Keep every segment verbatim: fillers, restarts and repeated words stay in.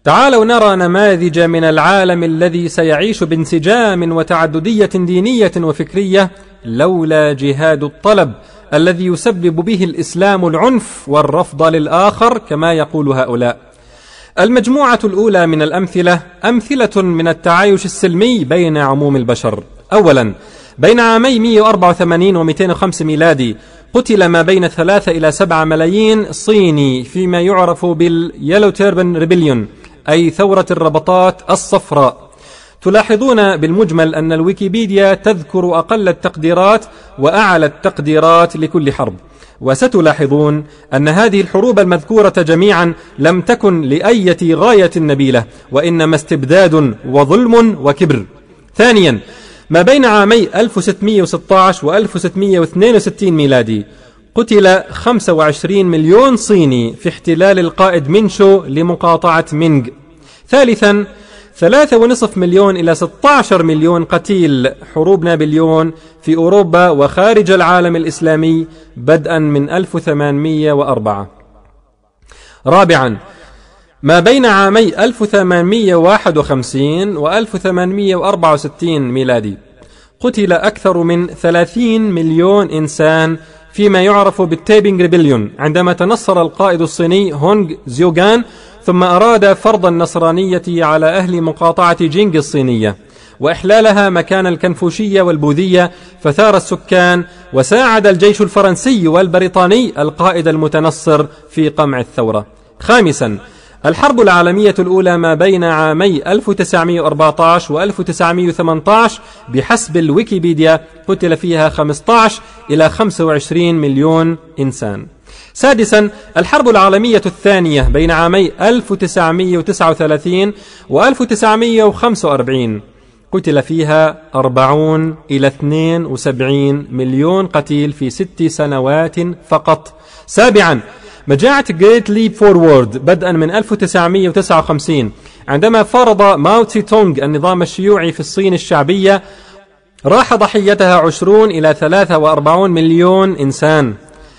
تعالوا نرى نماذج من العالم الذي سيعيش بانسجام وتعددية دينية وفكرية لولا جهاد الطلب الذي يسبب به الإسلام العنف والرفض للآخر كما يقول هؤلاء. المجموعة الأولى من الأمثلة أمثلة من التعايش السلمي بين عموم البشر. أولا، بين عامي مئة وأربعة وثمانين ومئتين وخمسة ميلادي قتل ما بين ثلاثة إلى سبعة ملايين صيني فيما يعرف باليلو تيربن ريبليون، أي ثورة الربطات الصفراء. تلاحظون بالمجمل أن الويكيبيديا تذكر أقل التقديرات وأعلى التقديرات لكل حرب، وستلاحظون أن هذه الحروب المذكورة جميعا لم تكن لأية غاية نبيلة، وإنما استبداد وظلم وكبر. ثانيا، ما بين عامي ألف وستمئة وستة عشر و ألف وستمئة واثنين وستين ميلادي قتل خمسة وعشرين مليون صيني في احتلال القائد مينشو لمقاطعة مينغ. ثالثا، ثلاثة ونصف مليون إلى ستة عشر مليون قتيل حروب نابليون في أوروبا وخارج العالم الإسلامي بدءا من ألف وثمانمئة وأربعة. رابعا، ما بين عامي ألف وثمانمئة وواحد وخمسين و ألف وثمانمئة وأربعة وستين ميلادي قتل أكثر من ثلاثين مليون إنسان فيما يعرف بالتيبينغ ريبليون، عندما تنصر القائد الصيني هونغ زيوغان ثم أراد فرض النصرانية على أهل مقاطعة جينغ الصينية وإحلالها مكان الكنفوشية والبوذية، فثار السكان وساعد الجيش الفرنسي والبريطاني القائد المتنصر في قمع الثورة. خامسا، الحرب العالمية الأولى ما بين عامي ألف وتسعمئة وأربعة عشر و ألف وتسعمئة وثمانية عشر بحسب الويكيبيديا قتل فيها خمسة عشر إلى خمسة وعشرين مليون إنسان. سادسا، الحرب العالمية الثانية بين عامي ألف وتسعمئة وتسعة وثلاثين و ألف وتسعمئة وخمسة وأربعين قتل فيها أربعين إلى اثنين وسبعين مليون قتيل في ست سنوات فقط. سابعا، مجاعة جريت ليب فورورد بدءا من ألف وتسعمئة وتسعة وخمسين عندما فرض ماو تسي تونغ النظام الشيوعي في الصين الشعبية راح ضحيتها عشرون إلى ثلاثة وأربعين مليون إنسان.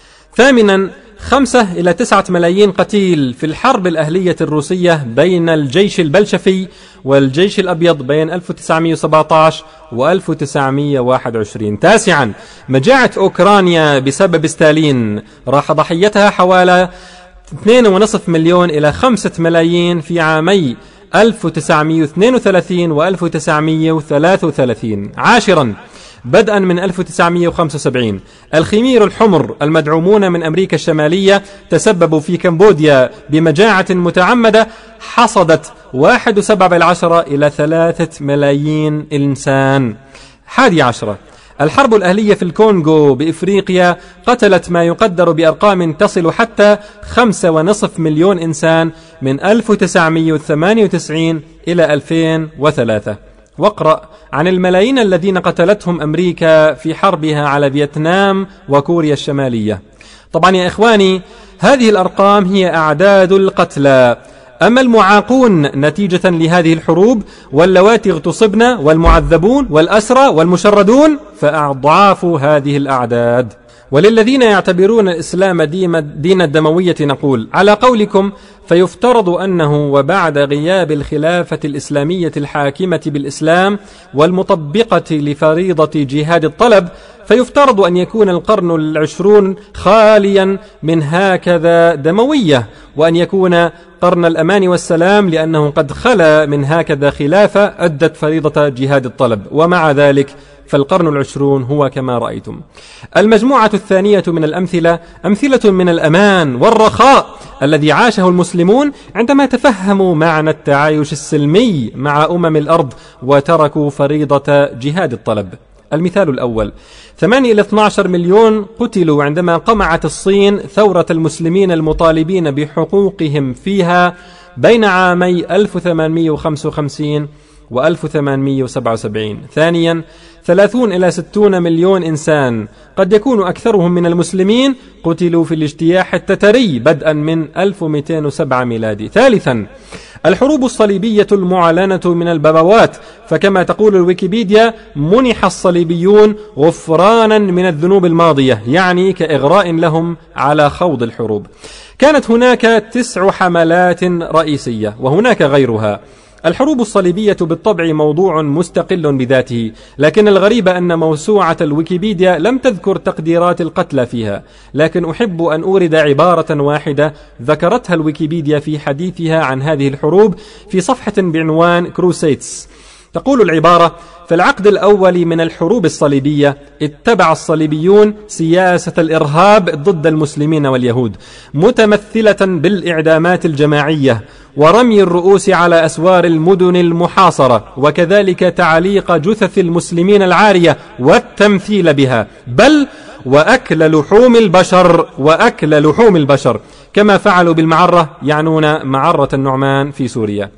ثامنا، خمسة إلى تسعة ملايين قتيل في الحرب الأهلية الروسية بين الجيش البلشفي والجيش الأبيض بين ألف وتسعمئة وسبعة عشر و ألف وتسعمئة وواحد وعشرين. تاسعا، مجاعة أوكرانيا بسبب ستالين راح ضحيتها حوالي اثنين ونصف مليون إلى خمسة ملايين في عامي ألف وتسعمئة واثنين وثلاثين و ألف وتسعمئة وثلاثة وثلاثين. عاشرا، بدءا من ألف وتسعمئة وخمسة وسبعين الخمير الحمر المدعومون من أمريكا الشمالية تسببوا في كمبوديا بمجاعة متعمدة حصدت واحد وسبعة بالعشرة إلى ثلاثة ملايين إنسان. حادي عشرة، الحرب الأهلية في الكونغو بإفريقيا قتلت ما يقدر بأرقام تصل حتى خمسة ونصف مليون إنسان من ألف وتسعمئة وثمانية وتسعين إلى ألفين وثلاثة. واقرأ عن الملايين الذين قتلتهم أمريكا في حربها على فيتنام وكوريا الشمالية. طبعا يا إخواني، هذه الأرقام هي أعداد القتلى، أما المعاقون نتيجة لهذه الحروب واللواتي اغتصبن والمعذبون والأسرى والمشردون فأضعاف هذه الأعداد. وللذين يعتبرون الإسلام دين الدموية نقول: على قولكم فيفترض أنه وبعد غياب الخلافة الإسلامية الحاكمة بالإسلام والمطبقة لفريضة جهاد الطلب، فيفترض أن يكون القرن العشرون خاليا من هكذا دموية، وأن يكون قرن الأمان والسلام لأنه قد خلا من هكذا خلافة أدت فريضة جهاد الطلب. ومع ذلك فالقرن العشرون هو كما رأيتم. المجموعة الثانية من الأمثلة أمثلة من الأمان والرخاء الذي عاشه المسلمون عندما تفهموا معنى التعايش السلمي مع أمم الأرض وتركوا فريضة جهاد الطلب. المثال الأول: ثمانية إلى اثني عشر مليون قتلوا عندما قمعت الصين ثورة المسلمين المطالبين بحقوقهم فيها بين عامي ألف وثمانمئة وخمسة وخمسين و ألف وثمانمئة وسبعة وسبعين. ثانيا: ثلاثين إلى ستين مليون إنسان قد يكون أكثرهم من المسلمين قتلوا في الاجتياح التتري بدءا من ألف ومئتين وسبعة ميلادي. ثالثا: الحروب الصليبية المعلنة من البابوات، فكما تقول الويكيبيديا منح الصليبيون غفرانا من الذنوب الماضية، يعني كإغراء لهم على خوض الحروب. كانت هناك تسع حملات رئيسية وهناك غيرها. الحروب الصليبية بالطبع موضوع مستقل بذاته، لكن الغريب أن موسوعة الويكيبيديا لم تذكر تقديرات القتلى فيها، لكن أحب أن أورد عبارة واحدة ذكرتها الويكيبيديا في حديثها عن هذه الحروب في صفحة بعنوان كروسيتس. تقول العبارة: في العقد الأول من الحروب الصليبية اتبع الصليبيون سياسة الإرهاب ضد المسلمين واليهود، متمثلة بالإعدامات الجماعية ورمي الرؤوس على أسوار المدن المحاصرة، وكذلك تعليق جثث المسلمين العارية والتمثيل بها، بل وأكل لحوم البشر وأكل لحوم البشر كما فعلوا بالمعرة، يعنون معرة النعمان في سوريا.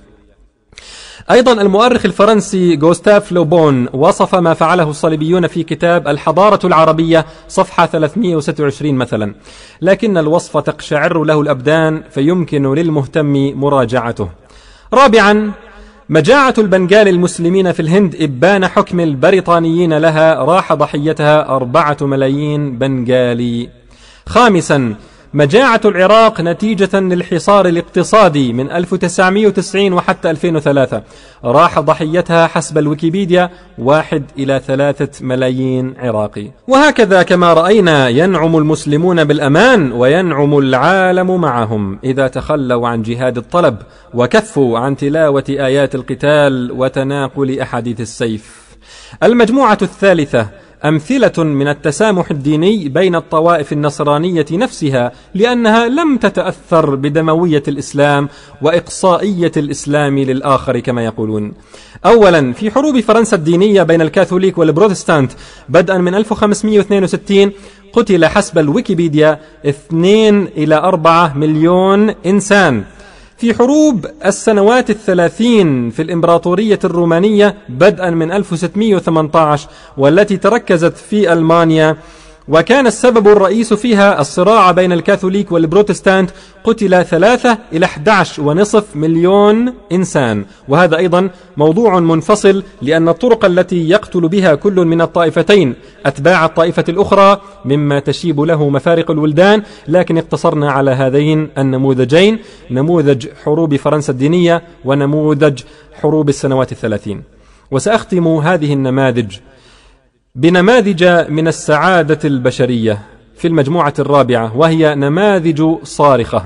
أيضا المؤرخ الفرنسي غوستاف لوبون وصف ما فعله الصليبيون في كتاب الحضارة العربية صفحة ثلاثمئة وستة وعشرين مثلا، لكن الوصف تقشعر له الأبدان، فيمكن للمهتم مراجعته. رابعا، مجاعة البنغال المسلمين في الهند إبان حكم البريطانيين لها راح ضحيتها أربعة ملايين بنغالي. خامسا، مجاعة العراق نتيجة للحصار الاقتصادي من ألف وتسعمئة وتسعين وحتى ألفين وثلاثة راح ضحيتها حسب الويكيبيديا واحد إلى ثلاثة ملايين عراقي. وهكذا كما رأينا ينعم المسلمون بالأمان وينعم العالم معهم إذا تخلوا عن جهاد الطلب وكفوا عن تلاوة آيات القتال وتناقل أحاديث السيف. المجموعة الثالثة أمثلة من التسامح الديني بين الطوائف النصرانية نفسها، لأنها لم تتأثر بدموية الإسلام وإقصائية الإسلام للآخر كما يقولون. أولا، في حروب فرنسا الدينية بين الكاثوليك والبروتستانت بدءا من ألف وخمسمئة واثنين وستين قتل حسب الويكيبيديا اثنين إلى أربعة مليون إنسان. في حروب السنوات الثلاثين في الإمبراطورية الرومانية بدءا من ألف وستمئة وثمانية عشر والتي تركزت في ألمانيا وكان السبب الرئيس فيها الصراع بين الكاثوليك والبروتستانت، قتل ثلاثة إلى أحد عشر ونصف مليون إنسان، وهذا أيضا موضوع منفصل، لأن الطرق التي يقتل بها كل من الطائفتين أتباع الطائفة الأخرى مما تشيب له مفارق الولدان، لكن اقتصرنا على هذين النموذجين، نموذج حروب فرنسا الدينية ونموذج حروب السنوات الثلاثين. وسأختم هذه النماذج بنماذج من السعادة البشرية في المجموعة الرابعة، وهي نماذج صارخة.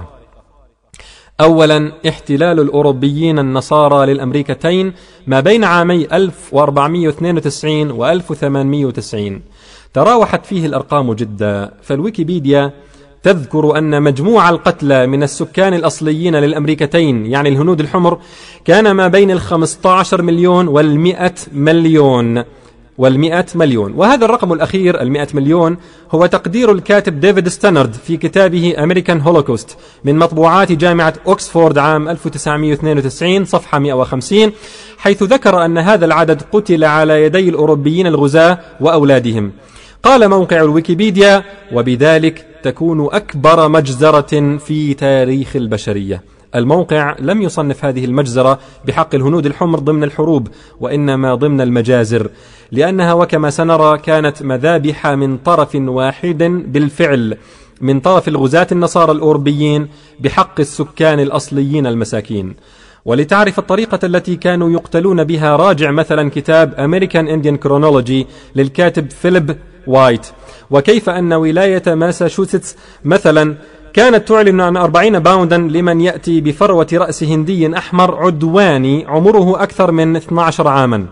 أولا، احتلال الأوروبيين النصارى للأمريكتين ما بين عامي ألف وأربعمئة واثنين وتسعين و ألف وثمانمئة وتسعين تراوحت فيه الأرقام جدا، فالويكيبيديا تذكر أن مجموع القتلى من السكان الأصليين للأمريكتين يعني الهنود الحمر كان ما بين الخمسة عشر مليون والمئة مليون والمئة مليون، وهذا الرقم الأخير المئة مليون هو تقدير الكاتب ديفيد ستانرد في كتابه أمريكان هولوكوست من مطبوعات جامعة أوكسفورد عام ألف وتسعمئة واثنين وتسعين صفحة مئة وخمسين، حيث ذكر أن هذا العدد قتل على يدي الأوروبيين الغزاة وأولادهم. قال موقع الويكيبيديا: وبذلك تكون أكبر مجزرة في تاريخ البشرية. الموقع لم يصنف هذه المجزرة بحق الهنود الحمر ضمن الحروب، وإنما ضمن المجازر، لأنها وكما سنرى كانت مذابح من طرف واحد بالفعل، من طرف الغزاة النصارى الأوروبيين بحق السكان الأصليين المساكين. ولتعرف الطريقة التي كانوا يقتلون بها راجع مثلا كتاب American Indian Chronology للكاتب فيليب وايت، وكيف أن ولاية ماساتشوستس مثلا كانت تعلن عن أربعين باوندا لمن يأتي بفروة رأس هندي أحمر عدواني عمره أكثر من اثني عشر عاما،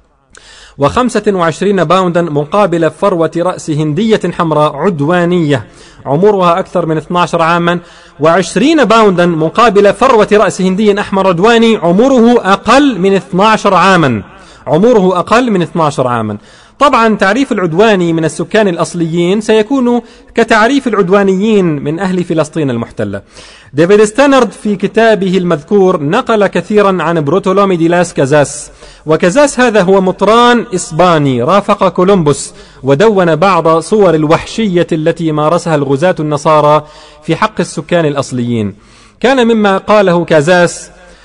وخمسة وعشرين باوندا مقابل فروة رأس هندية حمراء عدوانية عمرها أكثر من اثني عشر عاما، وعشرين باوندا مقابل فروة رأس هندي أحمر عدواني عمره أقل من اثني عشر عاما عمره أقل من اثني عشر عاما. طبعا تعريف العدواني من السكان الأصليين سيكون كتعريف العدوانيين من أهل فلسطين المحتلة. ديفيد ستانرد في كتابه المذكور نقل كثيرا عن بروتولومي دي لاس كازاس، وكازاس هذا هو مطران إسباني رافق كولومبوس، ودون بعض صور الوحشية التي مارسها الغزاة النصارى في حق السكان الأصليين. كان مما قاله كازاس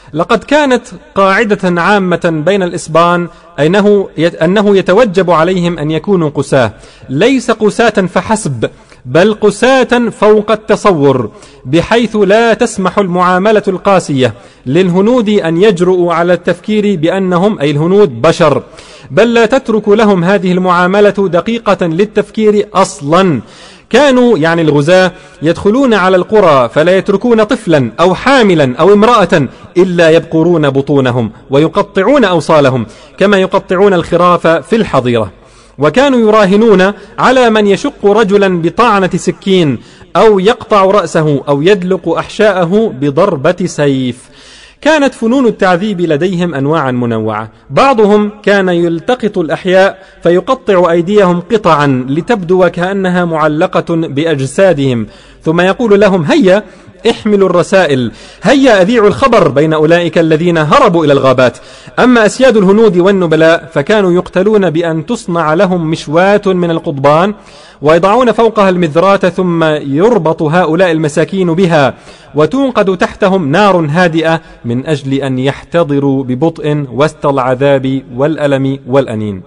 لقد كانت قاعدة عامة بين الإسبان أنه أنه يتوجب عليهم أن يكونوا قساة، ليس قساة فحسب، بل قساة فوق التصور، بحيث لا تسمح المعاملة القاسية للهنود أن يجرؤوا على التفكير بأنهم أي الهنود بشر، بل لا تترك لهم هذه المعاملة دقيقة للتفكير أصلا. كانوا يعني الغزاة يدخلون على القرى فلا يتركون طفلا أو حاملا أو امرأة إلا يبقرون بطونهم ويقطعون أوصالهم كما يقطعون الخراف في الحظيرة. وكانوا يراهنون على من يشق رجلا بطعنة سكين أو يقطع رأسه أو يدلق أحشاءه بضربة سيف. كانت فنون التعذيب لديهم أنواعا منوعة، بعضهم كان يلتقط الأحياء فيقطع أيديهم قطعا لتبدو كأنها معلقة بأجسادهم، ثم يقول لهم هيا احملوا الرسائل، هيا أذيعوا الخبر بين أولئك الذين هربوا إلى الغابات. أما أسياد الهنود والنبلاء فكانوا يقتلون بأن تصنع لهم مشواة من القضبان ويضعون فوقها المذرات، ثم يربط هؤلاء المساكين بها وتوقد تحتهم نار هادئة من أجل أن يحتضروا ببطء وسط العذاب والألم والأنين.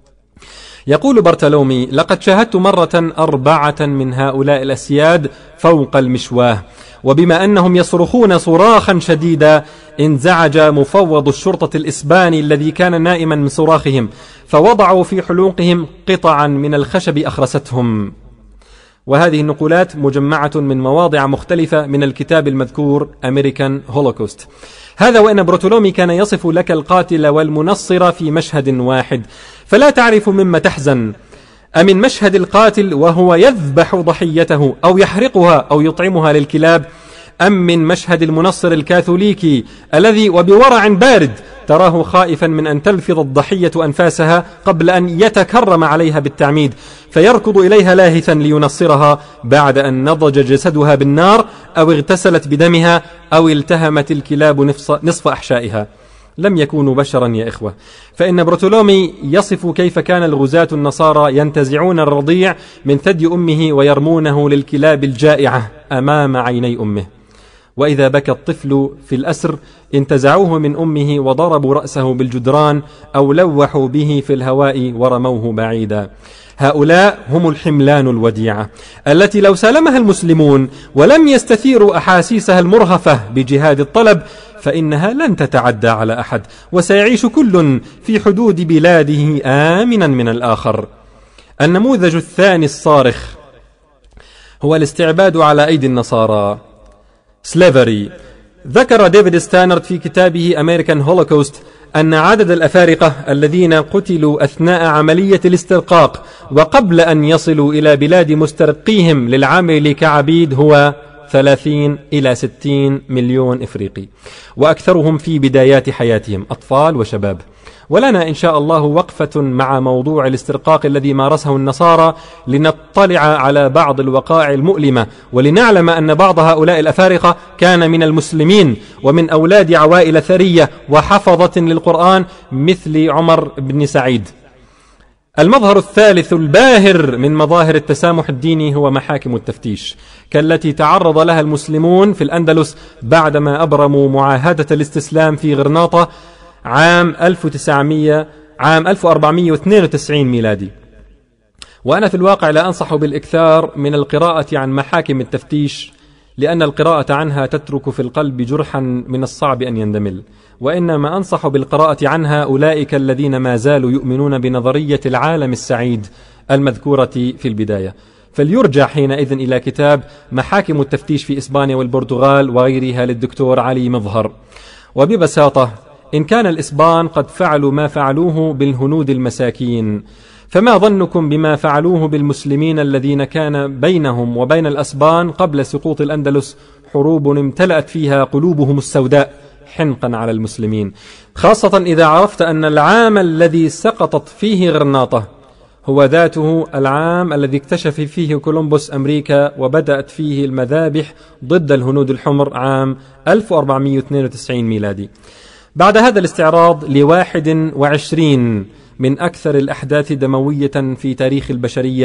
يقول برتلومي: لقد شاهدت مرة أربعة من هؤلاء الأسياد فوق المشواه، وبما أنهم يصرخون صراخا شديدا انزعج مفوض الشرطة الإسباني الذي كان نائما من صراخهم، فوضعوا في حلوقهم قطعا من الخشب أخرستهم. وهذه النقولات مجمعة من مواضع مختلفة من الكتاب المذكور American Holocaust. هذا وإن برتولومي كان يصف لك القاتل والمنصر في مشهد واحد، فلا تعرف مما تحزن، أمن مشهد القاتل وهو يذبح ضحيته أو يحرقها أو يطعمها للكلاب، أم من مشهد المنصر الكاثوليكي الذي وبورع بارد تراه خائفا من أن تلفظ الضحية أنفاسها قبل أن يتكرم عليها بالتعميد، فيركض إليها لاهثا لينصرها بعد أن نضج جسدها بالنار أو اغتسلت بدمها أو التهمت الكلاب نصف أحشائها. لم يكونوا بشرا يا إخوة، فإن برتولومي يصف كيف كان الغزاة النصارى ينتزعون الرضيع من ثدي أمه ويرمونه للكلاب الجائعة أمام عيني أمه، وإذا بكى الطفل في الأسر انتزعوه من أمه وضربوا رأسه بالجدران أو لوحوا به في الهواء ورموه بعيدا. هؤلاء هم الحملان الوديعة التي لو سالمها المسلمون ولم يستثيروا أحاسيسها المرهفة بجهاد الطلب فإنها لن تتعدى على أحد، وسيعيش كل في حدود بلاده آمنا من الآخر. النموذج الثاني الصارخ هو الاستعباد على أيدي النصارى، سليفري. ذكر ديفيد ستانرد في كتابه American Holocaust أن عدد الأفارقة الذين قتلوا أثناء عملية الاسترقاق وقبل أن يصلوا إلى بلاد مسترقيهم للعمل كعبيد هو ثلاثين إلى ستين مليون إفريقي، وأكثرهم في بدايات حياتهم أطفال وشباب. ولنا إن شاء الله وقفة مع موضوع الاسترقاق الذي مارسه النصارى لنطلع على بعض الوقائع المؤلمة، ولنعلم أن بعض هؤلاء الأفارقة كان من المسلمين ومن أولاد عوائل ثرية وحفظة للقرآن مثل عمر بن سعيد. المظهر الثالث الباهر من مظاهر التسامح الديني هو محاكم التفتيش كالتي تعرض لها المسلمون في الأندلس بعدما أبرموا معاهدة الاستسلام في غرناطة عام ألف وتسعمائة عام ألف وأربعمائة واثنين وتسعين ميلادي. وأنا في الواقع لا أنصح بالإكثار من القراءة عن محاكم التفتيش، لأن القراءة عنها تترك في القلب جرحا من الصعب أن يندمل، وإنما أنصح بالقراءة عنها أولئك الذين ما زالوا يؤمنون بنظرية العالم السعيد المذكورة في البداية، فليرجع حينئذ إلى كتاب محاكم التفتيش في إسبانيا والبرتغال وغيرها للدكتور علي مظهر. وببساطة إن كان الإسبان قد فعلوا ما فعلوه بالهنود المساكين، فما ظنكم بما فعلوه بالمسلمين الذين كان بينهم وبين الأسبان قبل سقوط الأندلس حروب امتلأت فيها قلوبهم السوداء حنقا على المسلمين، خاصة إذا عرفت أن العام الذي سقطت فيه غرناطة هو ذاته العام الذي اكتشف فيه كولومبوس أمريكا وبدأت فيه المذابح ضد الهنود الحمر عام ألف وأربعمائة واثنين وتسعين ميلادي. بعد هذا الاستعراض لواحد وعشرين من أكثر الأحداث دموية في تاريخ البشرية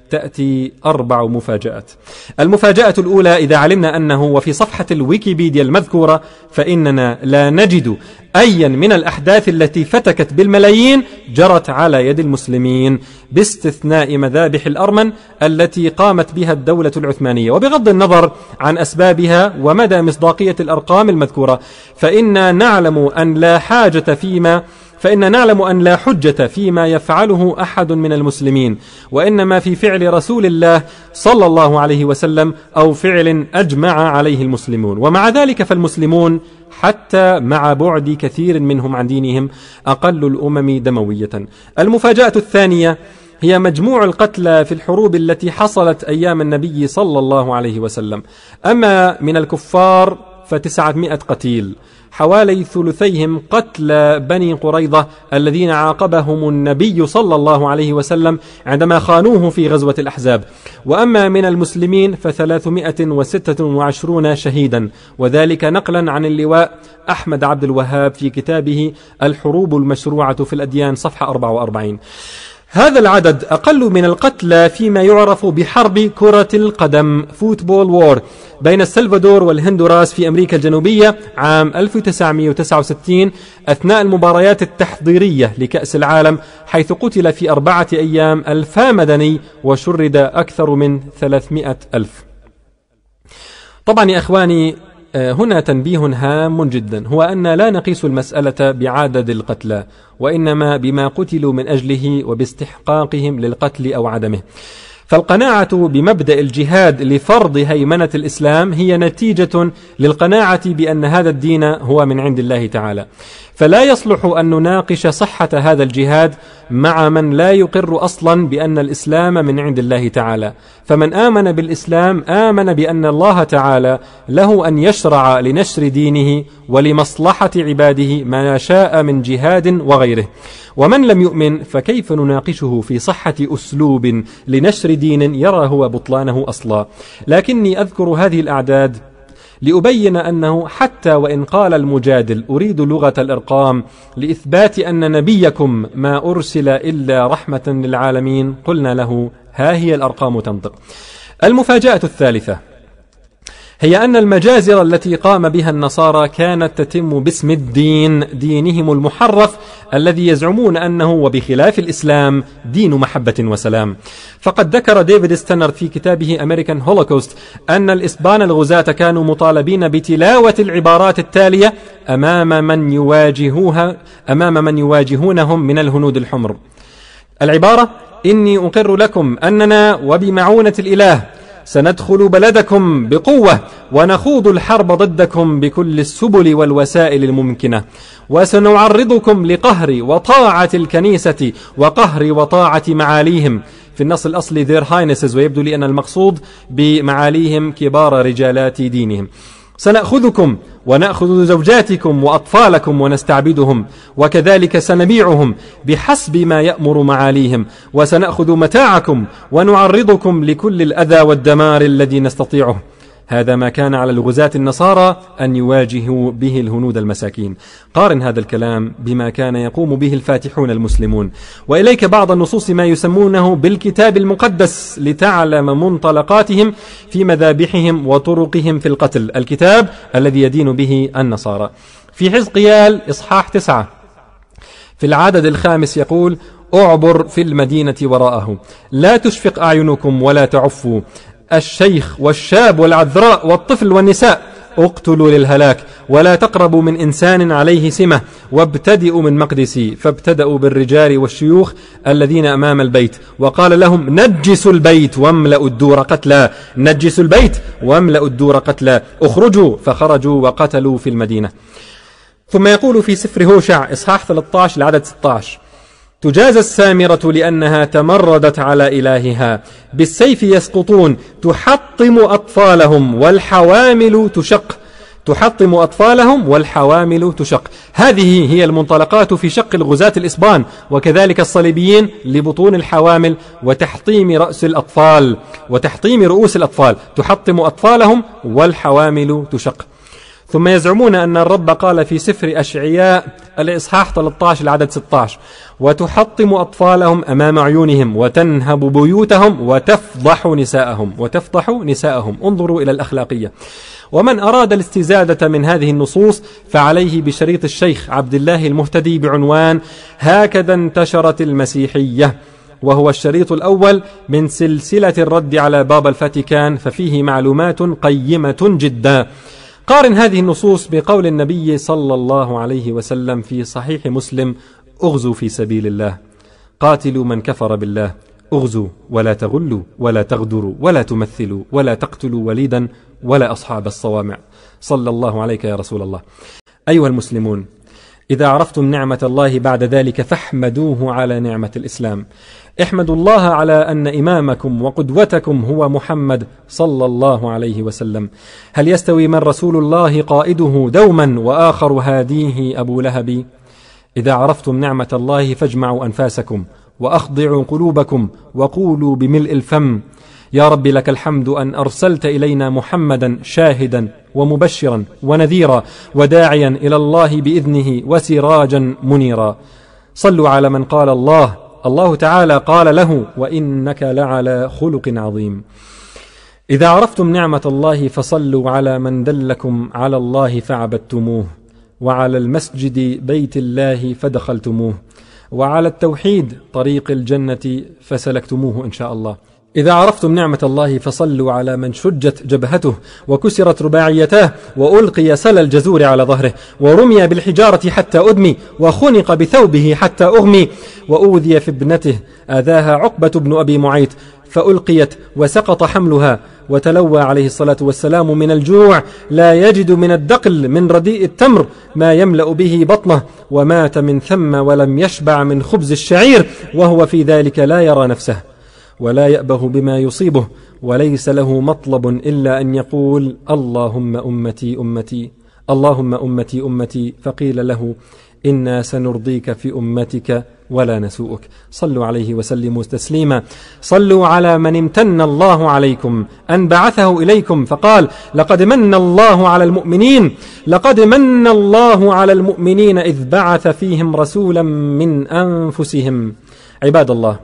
تأتي أربع مفاجآت. المفاجأة الأولى: إذا علمنا أنه وفي صفحة الويكيبيديا المذكورة فإننا لا نجد أيا من الأحداث التي فتكت بالملايين جرت على يد المسلمين باستثناء مذابح الأرمن التي قامت بها الدولة العثمانية. وبغض النظر عن أسبابها ومدى مصداقية الأرقام المذكورة فإن نعلم أن لا حاجة فيما فإن نعلم أن لا حجة فيما يفعله أحد من المسلمين، وإنما في فعل رسول الله صلى الله عليه وسلم أو فعل أجمع عليه المسلمون. ومع ذلك فالمسلمون حتى مع بعد كثير منهم عن دينهم أقل الأمم دموية. المفاجأة الثانية هي مجموع القتلى في الحروب التي حصلت أيام النبي صلى الله عليه وسلم. أما من الكفار فتسعمائة قتيل، حوالي ثلثيهم قتل بني قريظة الذين عاقبهم النبي صلى الله عليه وسلم عندما خانوه في غزوة الأحزاب. وأما من المسلمين فثلاثمائة وستة وعشرون شهيدا، وذلك نقلا عن اللواء أحمد عبد الوهاب في كتابه الحروب المشروعة في الأديان صفحة أربعة وأربعين. هذا العدد أقل من القتلى فيما يعرف بحرب كرة القدم فوتبول وور بين السلفادور والهندوراس في أمريكا الجنوبية عام ألف وتسعمائة وتسعة وستين أثناء المباريات التحضيرية لكأس العالم، حيث قتل في أربعة أيام ألفا مدني وشرد أكثر من ثلاثمائة ألف. طبعا يا أخواني، هنا تنبيه هام جدا، هو أن لا نقيس المسألة بعدد القتلى، وإنما بما قتلوا من أجله وباستحقاقهم للقتل أو عدمه. فالقناعة بمبدأ الجهاد لفرض هيمنة الإسلام هي نتيجة للقناعة بأن هذا الدين هو من عند الله تعالى، فلا يصلح أن نناقش صحة هذا الجهاد مع من لا يقر أصلا بأن الإسلام من عند الله تعالى. فمن آمن بالإسلام آمن بأن الله تعالى له أن يشرع لنشر دينه ولمصلحة عباده ما شاء من جهاد وغيره. ومن لم يؤمن فكيف نناقشه في صحة أسلوب لنشر دين يرى هو بطلانه أصلا؟ لكني أذكر هذه الأعداد لأبين أنه حتى وإن قال المجادل أريد لغة الإرقام لإثبات أن نبيكم ما أرسل إلا رحمة للعالمين، قلنا له ها هي الأرقام تنطق. المفاجأة الثالثة هي أن المجازر التي قام بها النصارى كانت تتم باسم الدين، دينهم المحرف الذي يزعمون أنه وبخلاف الإسلام دين محبة وسلام. فقد ذكر ديفيد ستانر في كتابه أمريكان هولوكوست أن الإسبان الغزاة كانوا مطالبين بتلاوة العبارات التالية أمام من يواجهوها أمام من يواجهونهم من الهنود الحمر. العبارة: إني أقر لكم أننا وبمعونة الإله سندخل بلدكم بقوة ونخوض الحرب ضدكم بكل السبل والوسائل الممكنة، وسنعرضكم لقهر وطاعة الكنيسة وقهر وطاعة معاليهم. في النص الأصلي their highnesses، ويبدو لي أن المقصود بمعاليهم كبار رجالات دينهم. سنأخذكم ونأخذ زوجاتكم وأطفالكم ونستعبدهم، وكذلك سنبيعهم بحسب ما يأمر معاليهم، وسنأخذ متاعكم ونعرضكم لكل الأذى والدمار الذي نستطيعه. هذا ما كان على الغزاة النصارى أن يواجهوا به الهنود المساكين. قارن هذا الكلام بما كان يقوم به الفاتحون المسلمون. وإليك بعض النصوص ما يسمونه بالكتاب المقدس لتعلم منطلقاتهم في مذابحهم وطرقهم في القتل، الكتاب الذي يدين به النصارى. في حزقيال إصحاح تسعة في العدد الخامس يقول: أعبر في المدينة وراءه، لا تشفق أعينكم ولا تعفوا، الشيخ والشاب والعذراء والطفل والنساء اقتلوا للهلاك، ولا تقربوا من إنسان عليه سمة، وابتدئوا من مقدسي. فابتدأوا بالرجال والشيوخ الذين أمام البيت، وقال لهم: نجسوا البيت واملأوا الدور قتلا، نجسوا البيت واملأوا الدور قتلا، اخرجوا. فخرجوا وقتلوا في المدينة. ثم يقول في سفر هوشع إصحاح ثلاثة عشر العدد ستة عشر: تجازى السامرة لأنها تمردت على إلهها، بالسيف يسقطون، تحطم أطفالهم والحوامل تشق، تحطم أطفالهم والحوامل تشق. هذه هي المنطلقات في شق الغزاة الإسبان وكذلك الصليبيين لبطون الحوامل وتحطيم رأس الأطفال وتحطيم رؤوس الأطفال، تحطم أطفالهم والحوامل تشق. ثم يزعمون أن الرب قال في سفر أشعياء الإصحاح ثلاثة عشر العدد ستة عشر: وتحطم أطفالهم أمام عيونهم وتنهب بيوتهم وتفضح نساءهم. وتفضح نساءهم. انظروا إلى الأخلاقية. ومن أراد الاستزادة من هذه النصوص فعليه بشريط الشيخ عبد الله المهتدي بعنوان هكذا انتشرت المسيحية، وهو الشريط الأول من سلسلة الرد على بابا الفاتيكان، ففيه معلومات قيمة جدا. قارن هذه النصوص بقول النبي صلى الله عليه وسلم في صحيح مسلم: اغزوا في سبيل الله، قاتلوا من كفر بالله، اغزوا ولا تغلوا ولا تغدروا ولا تمثلوا ولا تقتلوا وليدا ولا أصحاب الصوامع. صلى الله عليك يا رسول الله. أيها المسلمون، إذا عرفتم نعمة الله بعد ذلك فاحمدوه على نعمة الإسلام. احمدوا الله على أن إمامكم وقدوتكم هو محمد صلى الله عليه وسلم. هل يستوي من رسول الله قائده دوما وآخر هاديه أبو لهب؟ إذا عرفتم نعمة الله فاجمعوا أنفاسكم وأخضعوا قلوبكم وقولوا بملء الفم: يا رب لك الحمد أن أرسلت إلينا محمدا شاهدا ومبشرا ونذيرا وداعيا إلى الله بإذنه وسراجا منيرا. صلوا على من قال الله الله تعالى قال له: وإنك لعلى خلق عظيم. إذا عرفتم نعمة الله فصلوا على من دلكم على الله فعبدتموه، وعلى المسجد بيت الله فدخلتموه، وعلى التوحيد طريق الجنة فسلكتموه إن شاء الله. إذا عرفتم نعمة الله فصلوا على من شجت جبهته وكسرت رباعيتاه وألقي سل الجزور على ظهره ورمي بالحجارة حتى أدمي وخنق بثوبه حتى أغمي وأوذي في ابنته آذاها عقبة بن أبي معيط فألقيت وسقط حملها وتلوى عليه الصلاة والسلام من الجوع لا يجد من الدقل من رديء التمر ما يملأ به بطنه، ومات من ثم ولم يشبع من خبز الشعير وهو في ذلك لا يرى نفسه ولا يأبه بما يصيبه، وليس له مطلب إلا أن يقول: اللهم أمتي أمتي، اللهم أمتي أمتي. فقيل له: إنا سنرضيك في أمتك ولا نسوءك. صلوا عليه وسلموا تسليما. صلوا على من امتن الله عليكم أن بعثه إليكم فقال: لقد من الله على المؤمنين لقد من الله على المؤمنين إذ بعث فيهم رسولا من أنفسهم. عباد الله،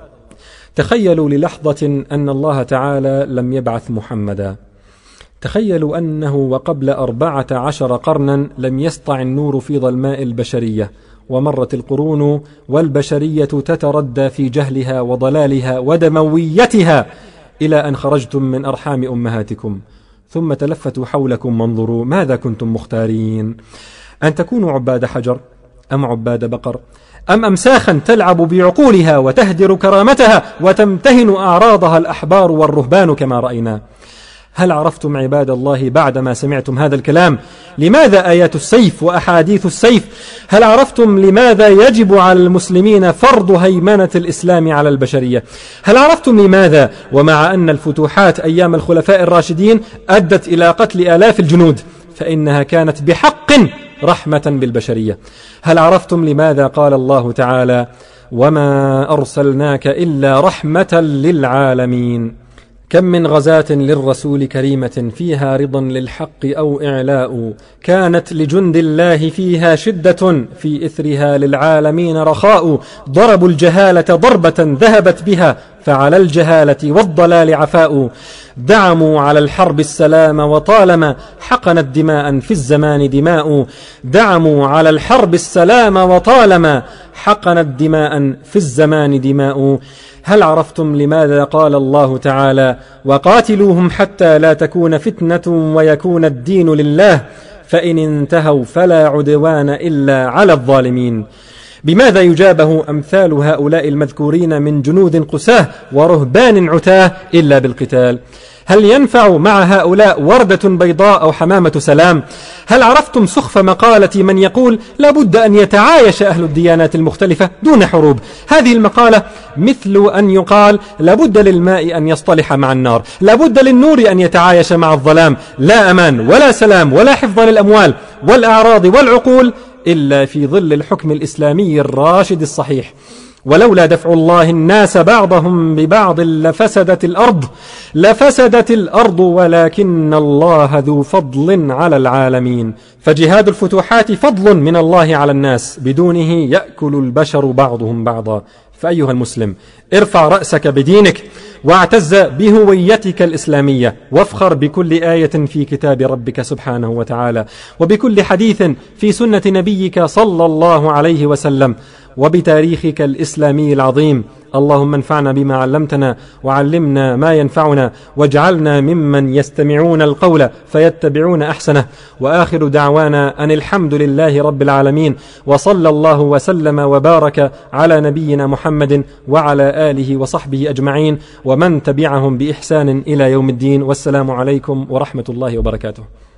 تخيلوا للحظة أن الله تعالى لم يبعث محمدا. تخيلوا أنه وقبل أربعة عشر قرنا لم يسطع النور في ظلماء البشرية، ومرت القرون والبشرية تتردى في جهلها وضلالها ودمويتها إلى أن خرجتم من أرحام أمهاتكم، ثم تلفتوا حولكم وانظروا ماذا كنتم مختارين: أن تكونوا عباد حجر أم عباد بقر، أم أمساخا تلعب بعقولها وتهدر كرامتها وتمتهن أعراضها الأحبار والرهبان كما رأينا. هل عرفتم عباد الله بعدما سمعتم هذا الكلام لماذا آيات السيف وأحاديث السيف؟ هل عرفتم لماذا يجب على المسلمين فرض هيمنة الإسلام على البشرية؟ هل عرفتم لماذا ومع أن الفتوحات أيام الخلفاء الراشدين أدت إلى قتل آلاف الجنود فإنها كانت بحق رحمة بالبشرية؟ هل عرفتم لماذا قال الله تعالى: وما أرسلناك إلا رحمة للعالمين؟ كم من غزاة للرسول كريمة فيها رضا للحق أو إعلاء، كانت لجند الله فيها شدة في إثرها للعالمين رخاء، ضربوا الجهالة ضربة ذهبت بها فعلى الجهالة والضلال عفاء، دعموا على الحرب السلام وطالما حقنت دماء في الزمان دماء، دعموا على الحرب السلام وطالما حقنت دماء في الزمان دماء. هل عرفتم لماذا قال الله تعالى: وقاتلوهم حتى لا تكون فتنة ويكون الدين لله، فإن انتهوا فلا عدوان إلا على الظالمين؟ بماذا يجابه أمثال هؤلاء المذكورين من جنود قساه ورهبان عتاه إلا بالقتال؟ هل ينفع مع هؤلاء وردة بيضاء أو حمامة سلام؟ هل عرفتم سخف مقالة من يقول لابد أن يتعايش أهل الديانات المختلفة دون حروب؟ هذه المقالة مثل أن يقال لابد للماء أن يصطلح مع النار، لابد للنور أن يتعايش مع الظلام، لا أمان ولا سلام ولا حفظ للأموال والأعراض والعقول إلا في ظل الحكم الإسلامي الراشد الصحيح. ولولا دفع الله الناس بعضهم ببعض لفسدت الأرض لفسدت الأرض ولكن الله ذو فضل على العالمين. فجهاد الفتوحات فضل من الله على الناس، بدونه يأكل البشر بعضهم بعضا. فأيها المسلم، ارفع رأسك بدينك واعتز بهويتك الإسلامية، وافخر بكل آية في كتاب ربك سبحانه وتعالى، وبكل حديث في سنة نبيك صلى الله عليه وسلم، وبتاريخك الإسلامي العظيم. اللهم انفعنا بما علمتنا وعلمنا ما ينفعنا، واجعلنا ممن يستمعون القول فيتبعون أحسنه. وآخر دعوانا أن الحمد لله رب العالمين، وصلى الله وسلم وبارك على نبينا محمد وعلى آله وصحبه أجمعين ومن تبعهم بإحسان إلى يوم الدين. والسلام عليكم ورحمة الله وبركاته.